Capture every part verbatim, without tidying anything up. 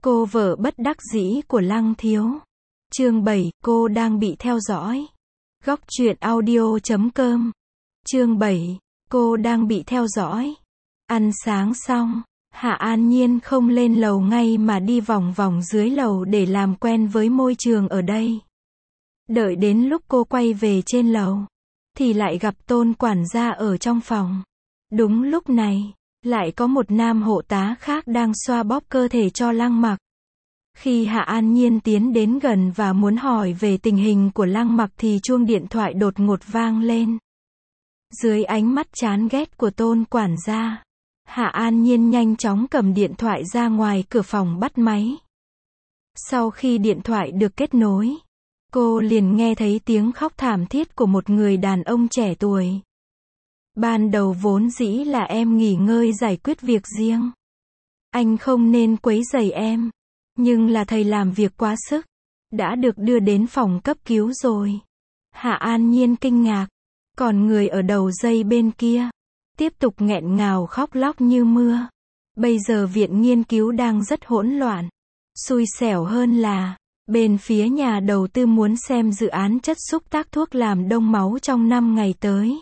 Cô vợ bất đắc dĩ của Lăng Thiếu. Chương bảy, cô đang bị theo dõi. Góc truyện audio chấm com. Chương bảy, cô đang bị theo dõi. Ăn sáng xong, Hạ An Nhiên không lên lầu ngay mà đi vòng vòng dưới lầu để làm quen với môi trường ở đây. Đợi đến lúc cô quay về trên lầu, thì lại gặp Tôn quản gia ở trong phòng. Đúng lúc này, lại có một nam hộ tá khác đang xoa bóp cơ thể cho Lăng Mặc. Khi Hạ An Nhiên tiến đến gần và muốn hỏi về tình hình của Lăng Mặc thì chuông điện thoại đột ngột vang lên. Dưới ánh mắt chán ghét của Tôn quản gia, Hạ An Nhiên nhanh chóng cầm điện thoại ra ngoài cửa phòng bắt máy. Sau khi điện thoại được kết nối, cô liền nghe thấy tiếng khóc thảm thiết của một người đàn ông trẻ tuổi. Ban đầu vốn dĩ là em nghỉ ngơi giải quyết việc riêng. Anh không nên quấy rầy em. Nhưng là thầy làm việc quá sức. Đã được đưa đến phòng cấp cứu rồi. Hạ An Nhiên kinh ngạc. Còn người ở đầu dây bên kia tiếp tục nghẹn ngào khóc lóc như mưa. Bây giờ viện nghiên cứu đang rất hỗn loạn. Xui xẻo hơn là bên phía nhà đầu tư muốn xem dự án chất xúc tác thuốc làm đông máu trong năm ngày tới.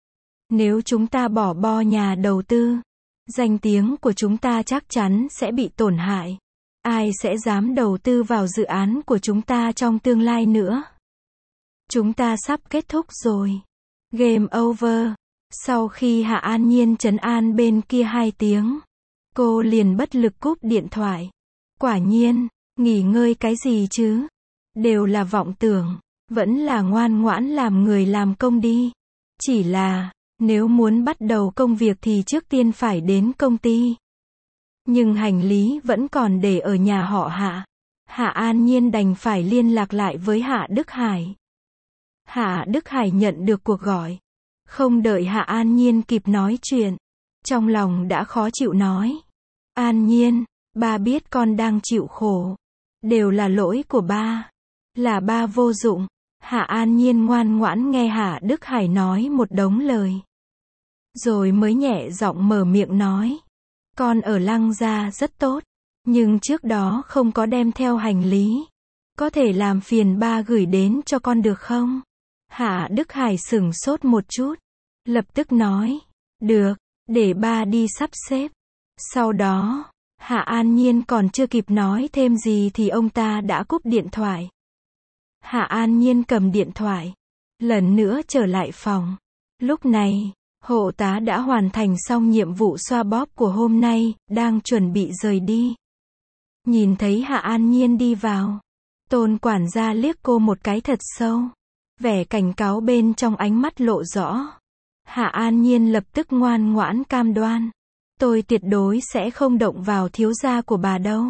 Nếu chúng ta bỏ bo nhà đầu tư, danh tiếng của chúng ta chắc chắn sẽ bị tổn hại. Ai sẽ dám đầu tư vào dự án của chúng ta trong tương lai nữa? Chúng ta sắp kết thúc rồi. Game over. Sau khi Hạ An Nhiên trấn an bên kia hai tiếng, cô liền bất lực cúp điện thoại. Quả nhiên, nghỉ ngơi cái gì chứ? Đều là vọng tưởng. Vẫn là ngoan ngoãn làm người làm công đi. Chỉ là, nếu muốn bắt đầu công việc thì trước tiên phải đến công ty. Nhưng hành lý vẫn còn để ở nhà họ Hạ. Hạ An Nhiên đành phải liên lạc lại với Hạ Đức Hải. Hạ Đức Hải nhận được cuộc gọi. Không đợi Hạ An Nhiên kịp nói chuyện, trong lòng đã khó chịu nói. An Nhiên, ba biết con đang chịu khổ. Đều là lỗi của ba. Là ba vô dụng. Hạ An Nhiên ngoan ngoãn nghe Hạ Đức Hải nói một đống lời. Rồi mới nhẹ giọng mở miệng nói. Con ở Lăng gia rất tốt, nhưng trước đó không có đem theo hành lý. Có thể làm phiền ba gửi đến cho con được không? Hạ Đức Hải sửng sốt một chút, lập tức nói, được, để ba đi sắp xếp. Sau đó, Hạ An Nhiên còn chưa kịp nói thêm gì thì ông ta đã cúp điện thoại. Hạ An Nhiên cầm điện thoại, lần nữa trở lại phòng. Lúc này, hộ tá đã hoàn thành xong nhiệm vụ xoa bóp của hôm nay, đang chuẩn bị rời đi. Nhìn thấy Hạ An Nhiên đi vào, Tôn quản gia liếc cô một cái thật sâu. Vẻ cảnh cáo bên trong ánh mắt lộ rõ. Hạ An Nhiên lập tức ngoan ngoãn cam đoan. Tôi tuyệt đối sẽ không động vào thiếu gia của bà đâu.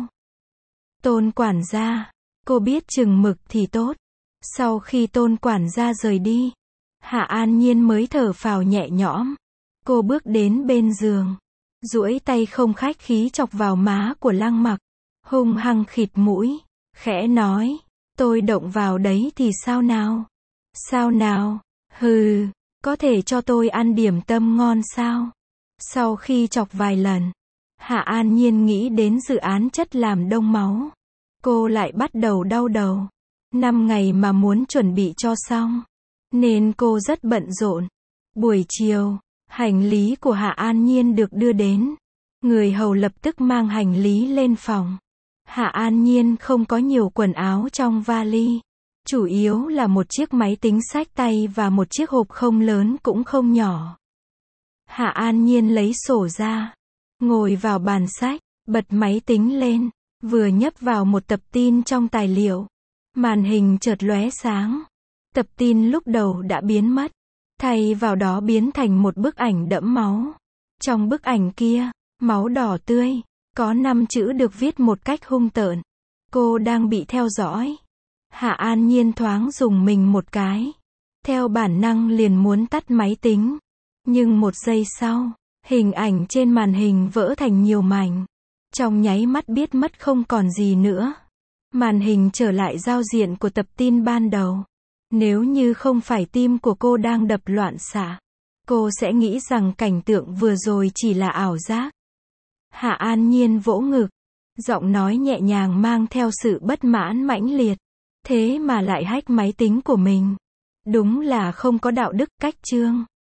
Tôn quản gia, cô biết chừng mực thì tốt. Sau khi Tôn quản gia rời đi, Hạ An Nhiên mới thở phào nhẹ nhõm. Cô bước đến bên giường, duỗi tay không khách khí chọc vào má của Lăng Mặc, hung hăng khịt mũi, khẽ nói, tôi động vào đấy thì sao nào? Sao nào? Hừ, có thể cho tôi ăn điểm tâm ngon sao? Sau khi chọc vài lần, Hạ An Nhiên nghĩ đến dự án chất làm đông máu. Cô lại bắt đầu đau đầu. Năm ngày mà muốn chuẩn bị cho xong, nên cô rất bận rộn. Buổi chiều, hành lý của Hạ An Nhiên được đưa đến. Người hầu lập tức mang hành lý lên phòng. Hạ An Nhiên không có nhiều quần áo trong vali. Chủ yếu là một chiếc máy tính xách tay và một chiếc hộp không lớn cũng không nhỏ. Hạ An Nhiên lấy sổ ra, ngồi vào bàn sách, bật máy tính lên, vừa nhấp vào một tập tin trong tài liệu. Màn hình chợt lóe sáng. Tập tin lúc đầu đã biến mất, thay vào đó biến thành một bức ảnh đẫm máu. Trong bức ảnh kia, máu đỏ tươi, có năm chữ được viết một cách hung tợn. Cô đang bị theo dõi. Hạ An Nhiên thoáng dùng mình một cái. Theo bản năng liền muốn tắt máy tính. Nhưng một giây sau, hình ảnh trên màn hình vỡ thành nhiều mảnh. Trong nháy mắt biết mất không còn gì nữa. Màn hình trở lại giao diện của tập tin ban đầu. Nếu như không phải tim của cô đang đập loạn xạ, cô sẽ nghĩ rằng cảnh tượng vừa rồi chỉ là ảo giác. Hạ An Nhiên vỗ ngực, Giọng nói nhẹ nhàng mang theo sự bất mãn mãnh liệt. Thế mà lại hack máy tính của mình. Đúng là không có đạo đức, cách chương.